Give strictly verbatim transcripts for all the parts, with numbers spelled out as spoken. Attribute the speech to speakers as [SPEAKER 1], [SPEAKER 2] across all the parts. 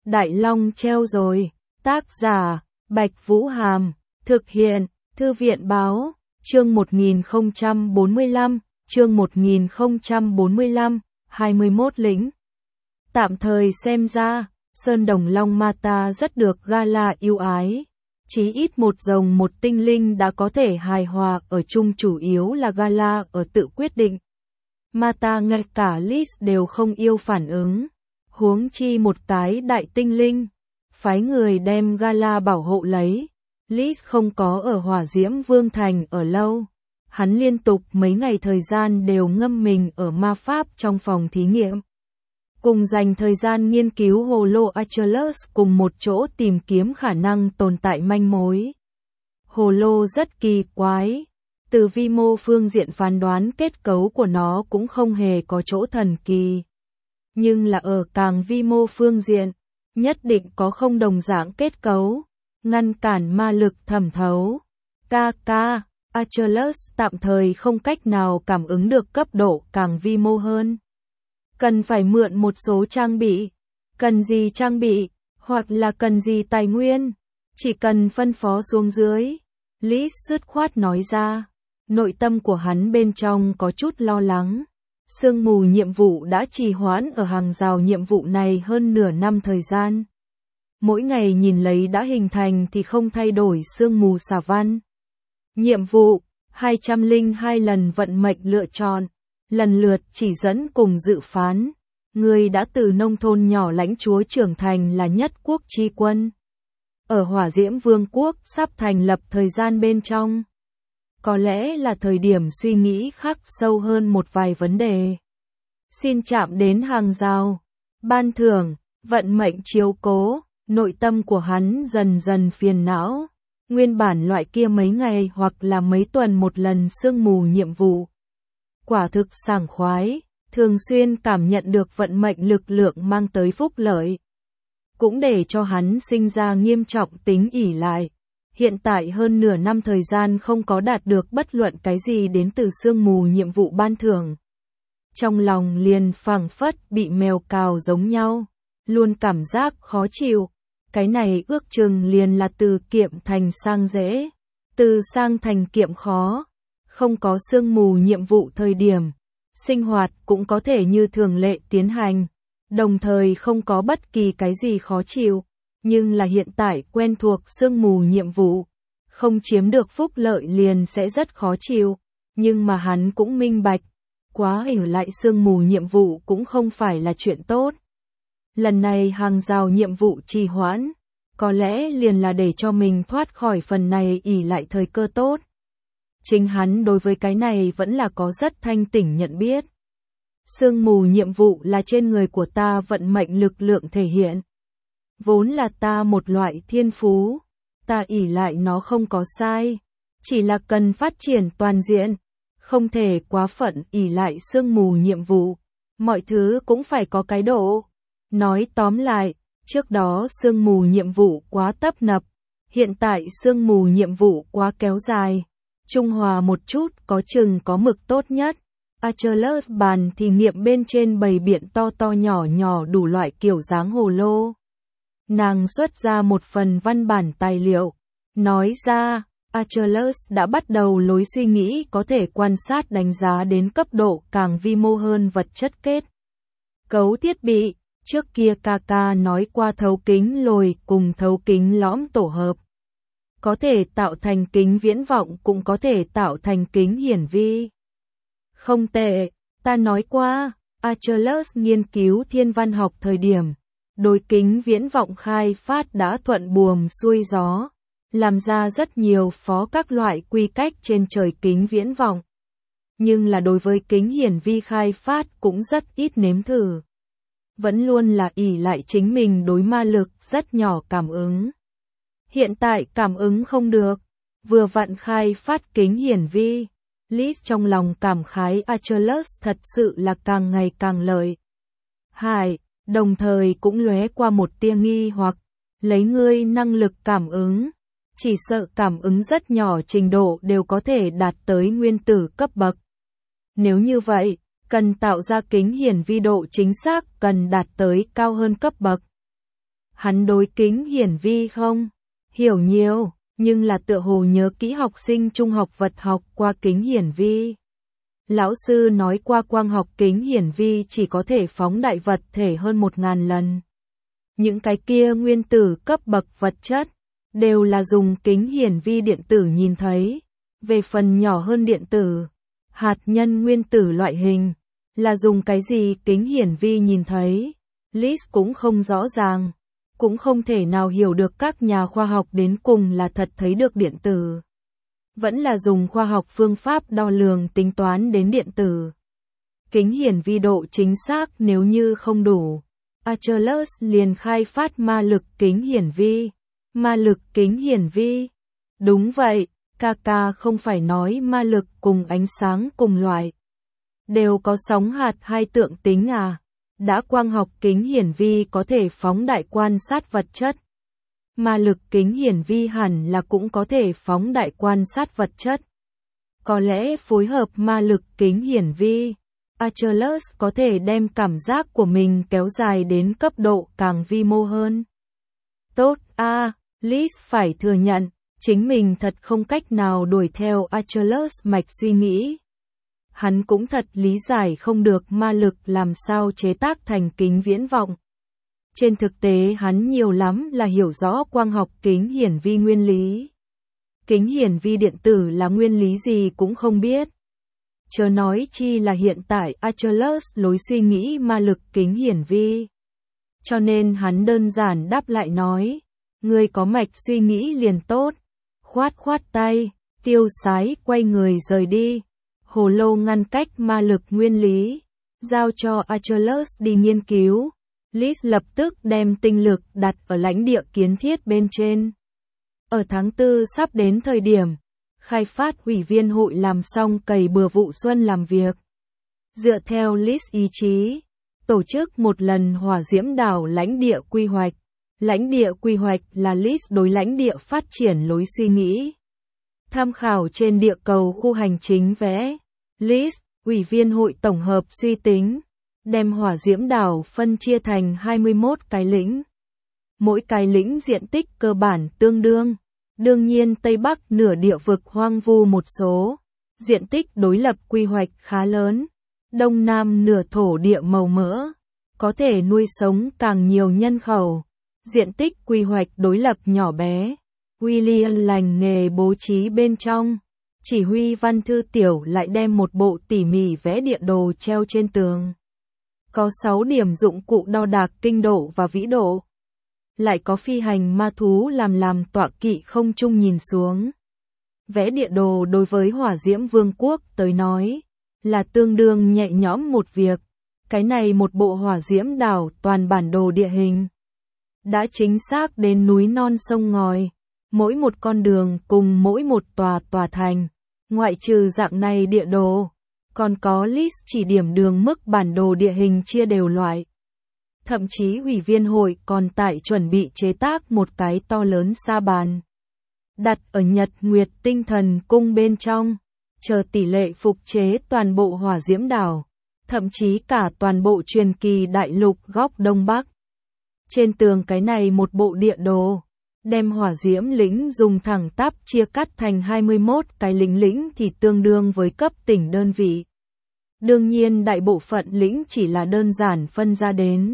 [SPEAKER 1] Đại Long treo rồi. Tác giả, Bạch Vũ Hàm. Thực hiện, Thư viện Báo. Chương một nghìn không trăm bốn mươi lăm, chương một nghìn không trăm bốn mươi lăm, hai mươi mốt lĩnh. Tạm thời xem ra, Sơn Đồng Long Mata rất được Gala yêu ái. Chí ít một rồng một tinh linh đã có thể hài hòa ở chung, chủ yếu là Gala ở tự quyết định. Mata ngay cả Liz đều không yêu phản ứng. Huống chi một cái đại tinh linh. Phái người đem Gala bảo hộ lấy. Liz không có ở Hỏa Diễm Vương Thành ở lâu. Hắn liên tục mấy ngày thời gian đều ngâm mình ở ma pháp trong phòng thí nghiệm. Cùng dành thời gian nghiên cứu hồ lô Achilles cùng một chỗ tìm kiếm khả năng tồn tại manh mối. Hồ lô rất kỳ quái. Từ vi mô phương diện phán đoán kết cấu của nó cũng không hề có chỗ thần kỳ. Nhưng là ở càng vi mô phương diện, nhất định có không đồng dạng kết cấu, ngăn cản ma lực thẩm thấu. Ca ca, Achilles tạm thời không cách nào cảm ứng được cấp độ càng vi mô hơn. Cần phải mượn một số trang bị. Cần gì trang bị, hoặc là cần gì tài nguyên, chỉ cần phân phó xuống dưới. Liz dứt khoát nói ra. Nội tâm của hắn bên trong có chút lo lắng. Sương mù nhiệm vụ đã trì hoãn ở hàng rào nhiệm vụ này hơn nửa năm thời gian. Mỗi ngày nhìn lấy đã hình thành thì không thay đổi sương mù xà văn. Nhiệm vụ, hai trăm lẻ hai lần vận mệnh lựa chọn, lần lượt chỉ dẫn cùng dự phán. Người đã từ nông thôn nhỏ lãnh chúa trưởng thành là nhất quốc chi quân. Ở Hỏa Diễm Vương quốc sắp thành lập thời gian bên trong. Có lẽ là thời điểm suy nghĩ khắc sâu hơn một vài vấn đề. Xin chạm đến hàng rào, ban thưởng, vận mệnh chiếu cố, nội tâm của hắn dần dần phiền não. Nguyên bản loại kia mấy ngày hoặc là mấy tuần một lần sương mù nhiệm vụ. Quả thực sảng khoái, thường xuyên cảm nhận được vận mệnh lực lượng mang tới phúc lợi. Cũng để cho hắn sinh ra nghiêm trọng tính ỷ lại. Hiện tại hơn nửa năm thời gian không có đạt được bất luận cái gì đến từ sương mù nhiệm vụ ban thưởng. Trong lòng liền phảng phất bị mèo cào giống nhau, luôn cảm giác khó chịu. Cái này ước chừng liền là từ kiệm thành sang dễ, từ sang thành kiệm khó. Không có sương mù nhiệm vụ thời điểm, sinh hoạt cũng có thể như thường lệ tiến hành, đồng thời không có bất kỳ cái gì khó chịu. Nhưng là hiện tại quen thuộc sương mù nhiệm vụ, không chiếm được phúc lợi liền sẽ rất khó chịu. Nhưng mà hắn cũng minh bạch, quá ỷ lại sương mù nhiệm vụ cũng không phải là chuyện tốt. Lần này hàng rào nhiệm vụ trì hoãn, có lẽ liền là để cho mình thoát khỏi phần này ỷ lại thời cơ tốt. Chính hắn đối với cái này vẫn là có rất thanh tỉnh nhận biết. Sương mù nhiệm vụ là trên người của ta vận mệnh lực lượng thể hiện. Vốn là ta một loại thiên phú, ta ỷ lại nó không có sai, chỉ là cần phát triển toàn diện, không thể quá phận ỷ lại sương mù nhiệm vụ, mọi thứ cũng phải có cái độ. Nói tóm lại, trước đó sương mù nhiệm vụ quá tấp nập, hiện tại sương mù nhiệm vụ quá kéo dài, trung hòa một chút có chừng có mực tốt nhất. Achilles bàn thí nghiệm bên trên bày biện to to nhỏ nhỏ đủ loại kiểu dáng hồ lô. Nàng xuất ra một phần văn bản tài liệu, nói ra, Achilles đã bắt đầu lối suy nghĩ có thể quan sát đánh giá đến cấp độ càng vi mô hơn vật chất kết. Cấu thiết bị, trước kia ca ca nói qua thấu kính lồi cùng thấu kính lõm tổ hợp. Có thể tạo thành kính viễn vọng cũng có thể tạo thành kính hiển vi. Không tệ, ta nói qua, Achilles nghiên cứu thiên văn học thời điểm. Đối kính viễn vọng khai phát đã thuận buồm xuôi gió, làm ra rất nhiều phó các loại quy cách trên trời kính viễn vọng. Nhưng là đối với kính hiển vi khai phát cũng rất ít nếm thử. Vẫn luôn là ỷ lại chính mình đối ma lực rất nhỏ cảm ứng. Hiện tại cảm ứng không được, vừa vặn khai phát kính hiển vi. Liz trong lòng cảm khái Achilles thật sự là càng ngày càng lợi hại. Đồng thời cũng lóe qua một tia nghi hoặc, lấy ngươi năng lực cảm ứng, chỉ sợ cảm ứng rất nhỏ trình độ đều có thể đạt tới nguyên tử cấp bậc. Nếu như vậy, cần tạo ra kính hiển vi độ chính xác cần đạt tới cao hơn cấp bậc. Hắn đối Kính Hiển Vi không hiểu nhiều, nhưng là tựa hồ nhớ kỹ học sinh trung học vật học qua Kính Hiển Vi. Lão sư nói qua quang học Kính Hiển Vi chỉ có thể phóng đại vật thể hơn một ngàn lần. Những cái kia nguyên tử cấp bậc vật chất, đều là dùng Kính Hiển Vi điện tử nhìn thấy. Về phần nhỏ hơn điện tử, hạt nhân nguyên tử loại hình, là dùng cái gì Kính Hiển Vi nhìn thấy, Liz cũng không rõ ràng, cũng không thể nào hiểu được các nhà khoa học đến cùng là thật thấy được điện tử, vẫn là dùng khoa học phương pháp đo lường tính toán đến điện tử. Kính Hiển Vi độ chính xác nếu như không đủ, Archelaus liền khai phát ma lực Kính Hiển Vi. Ma lực Kính Hiển Vi. Đúng vậy, ca ca không phải nói ma lực cùng ánh sáng cùng loại. Đều có sóng hạt hai tượng tính à? Đã quang học Kính Hiển Vi có thể phóng đại quan sát vật chất. Ma lực Kính Hiển Vi hẳn là cũng có thể phóng đại quan sát vật chất. Có lẽ phối hợp ma lực Kính Hiển Vi, Archelaus có thể đem cảm giác của mình kéo dài đến cấp độ càng vi mô hơn. Tốt a, à, Liz phải thừa nhận, chính mình thật không cách nào đuổi theo Archelaus mạch suy nghĩ. Hắn cũng thật lý giải không được ma lực làm sao chế tác thành kính viễn vọng. Trên thực tế hắn nhiều lắm là hiểu rõ quang học Kính Hiển Vi nguyên lý. Kính Hiển Vi điện tử là nguyên lý gì cũng không biết. Chớ nói chi là hiện tại Archelaus lối suy nghĩ ma lực Kính Hiển Vi. Cho nên hắn đơn giản đáp lại nói, người có mạch suy nghĩ liền tốt. Khoát khoát tay, tiêu sái quay người rời đi. Hồ lô ngăn cách ma lực nguyên lý, giao cho Archelaus đi nghiên cứu. Liz lập tức đem tinh lực đặt ở lãnh địa kiến thiết bên trên. Ở tháng tư sắp đến thời điểm, khai phát ủy viên hội làm xong cày bừa vụ xuân làm việc. Dựa theo Liz ý chí, tổ chức một lần hỏa diễm đảo lãnh địa quy hoạch. Lãnh địa quy hoạch là Liz đối lãnh địa phát triển lối suy nghĩ. Tham khảo trên địa cầu khu hành chính vẽ. Liz, ủy viên hội tổng hợp suy tính, đem hỏa diễm đảo phân chia thành hai mươi mốt cái lĩnh. Mỗi cái lĩnh diện tích cơ bản tương đương. Đương nhiên Tây Bắc nửa địa vực hoang vu một số. Diện tích đối lập quy hoạch khá lớn. Đông Nam nửa thổ địa màu mỡ. Có thể nuôi sống càng nhiều nhân khẩu. Diện tích quy hoạch đối lập nhỏ bé. William lành nghề bố trí bên trong. Chỉ huy Văn Thư Tiểu lại đem một bộ tỉ mỉ vẽ địa đồ treo trên tường. Có sáu điểm dụng cụ đo đạc kinh độ và vĩ độ. Lại có phi hành ma thú làm làm tọa kỵ không trung nhìn xuống. Vẽ địa đồ đối với Hỏa Diễm Vương quốc tới nói, là tương đương nhẹ nhõm một việc. Cái này một bộ hỏa diễm đảo toàn bản đồ địa hình. Đã chính xác đến núi non sông ngòi. Mỗi một con đường cùng mỗi một tòa tòa thành. Ngoại trừ dạng này địa đồ, còn có list chỉ điểm đường mức bản đồ địa hình chia đều loại. Thậm chí ủy viên hội còn tại chuẩn bị chế tác một cái to lớn sa bàn. Đặt ở Nhật Nguyệt Tinh Thần Cung bên trong, chờ tỷ lệ phục chế toàn bộ hỏa diễm đảo, thậm chí cả toàn bộ truyền kỳ đại lục góc Đông Bắc. Trên tường cái này một bộ địa đồ, đem hỏa diễm lĩnh dùng thẳng tắp chia cắt thành hai mươi mốt cái lĩnh lĩnh thì tương đương với cấp tỉnh đơn vị. Đương nhiên đại bộ phận lĩnh chỉ là đơn giản phân ra đến.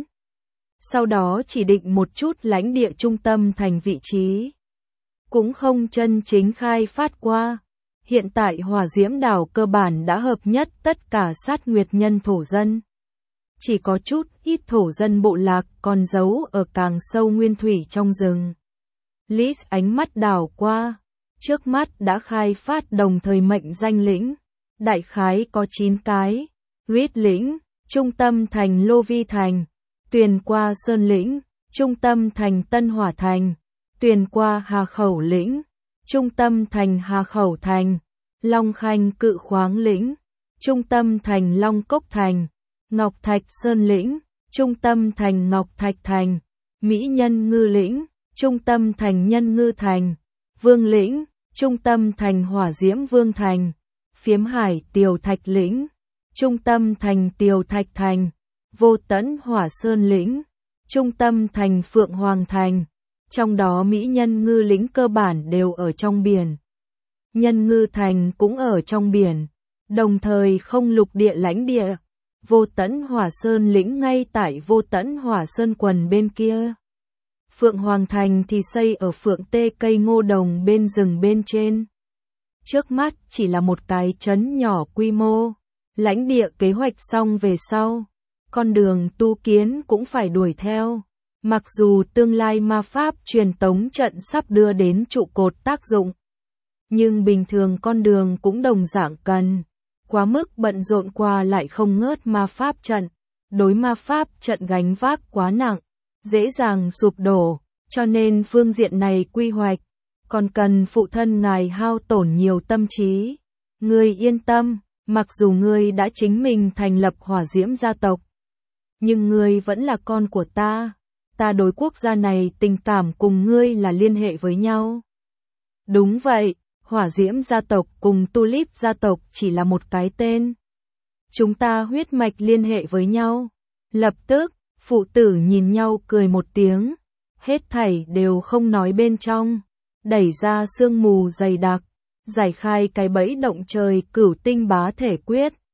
[SPEAKER 1] Sau đó chỉ định một chút lãnh địa trung tâm thành vị trí. Cũng không chân chính khai phát qua. Hiện tại hỏa diễm đảo cơ bản đã hợp nhất tất cả sát nguyệt nhân thổ dân. Chỉ có chút ít thổ dân bộ lạc còn giấu ở càng sâu nguyên thủy trong rừng. Liz ánh mắt đảo qua, trước mắt đã khai phát đồng thời mệnh danh lĩnh, đại khái có chín cái, Reed lĩnh, trung tâm thành Lô Vi thành, Tuyền qua Sơn lĩnh, trung tâm thành Tân Hỏa thành, Tuyền qua Hà Khẩu lĩnh, trung tâm thành Hà Khẩu thành, Long Khanh Cự Khoáng lĩnh, trung tâm thành Long Cốc thành, Ngọc Thạch Sơn lĩnh, trung tâm thành Ngọc Thạch thành, Mỹ Nhân Ngư lĩnh, trung tâm thành Nhân Ngư thành, Vương lĩnh, trung tâm thành Hỏa Diễm Vương thành, Phiếm Hải Tiều Thạch lĩnh, trung tâm thành Tiều Thạch thành, Vô Tẫn Hỏa Sơn lĩnh, trung tâm thành Phượng Hoàng Thành. Trong đó Mỹ Nhân Ngư lĩnh cơ bản đều ở trong biển. Nhân Ngư Thành cũng ở trong biển, đồng thời không lục địa lãnh địa. Vô Tẫn Hỏa Sơn lĩnh ngay tại Vô Tẫn Hỏa Sơn quần bên kia. Phượng Hoàng Thành thì xây ở Phượng Tê cây ngô đồng bên rừng bên trên. Trước mắt chỉ là một cái trấn nhỏ quy mô. Lãnh địa kế hoạch xong về sau, con đường tu kiến cũng phải đuổi theo. Mặc dù tương lai ma pháp truyền tống trận sắp đưa đến trụ cột tác dụng, nhưng bình thường con đường cũng đồng dạng cần. Quá mức bận rộn qua lại không ngớt ma pháp trận. Đối ma pháp trận gánh vác quá nặng, dễ dàng sụp đổ, cho nên phương diện này quy hoạch còn cần phụ thân ngài hao tổn nhiều tâm trí. Ngươi yên tâm, mặc dù ngươi đã chính mình thành lập Hỏa Diễm gia tộc, nhưng ngươi vẫn là con của ta. Ta đối quốc gia này tình cảm cùng ngươi là liên hệ với nhau. Đúng vậy, Hỏa Diễm gia tộc cùng Tulip gia tộc chỉ là một cái tên. Chúng ta huyết mạch liên hệ với nhau. Lập tức, phụ tử nhìn nhau cười một tiếng. Hết thảy đều không nói bên trong. Đẩy ra sương mù dày đặc, giải khai cái bẫy động trời cửu tinh bá thể quyết.